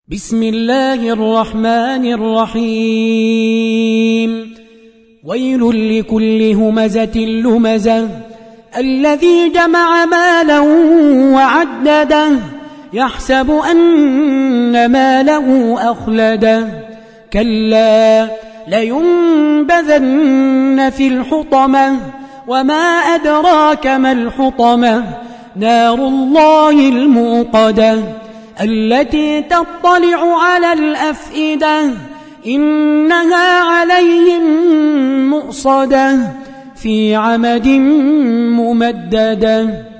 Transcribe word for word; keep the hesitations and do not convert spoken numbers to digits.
بسم الله الرحمن الرحيم ويل لكل همزة لمزة الذي جمع مالا وعدده يحسب أن ماله أخلده كلا لينبذن في الحطمة وما أدراك ما الحطمة نار الله الموقدة التي تطلع على الأفئدة إنها عليهم مؤصدة في عمد ممددة.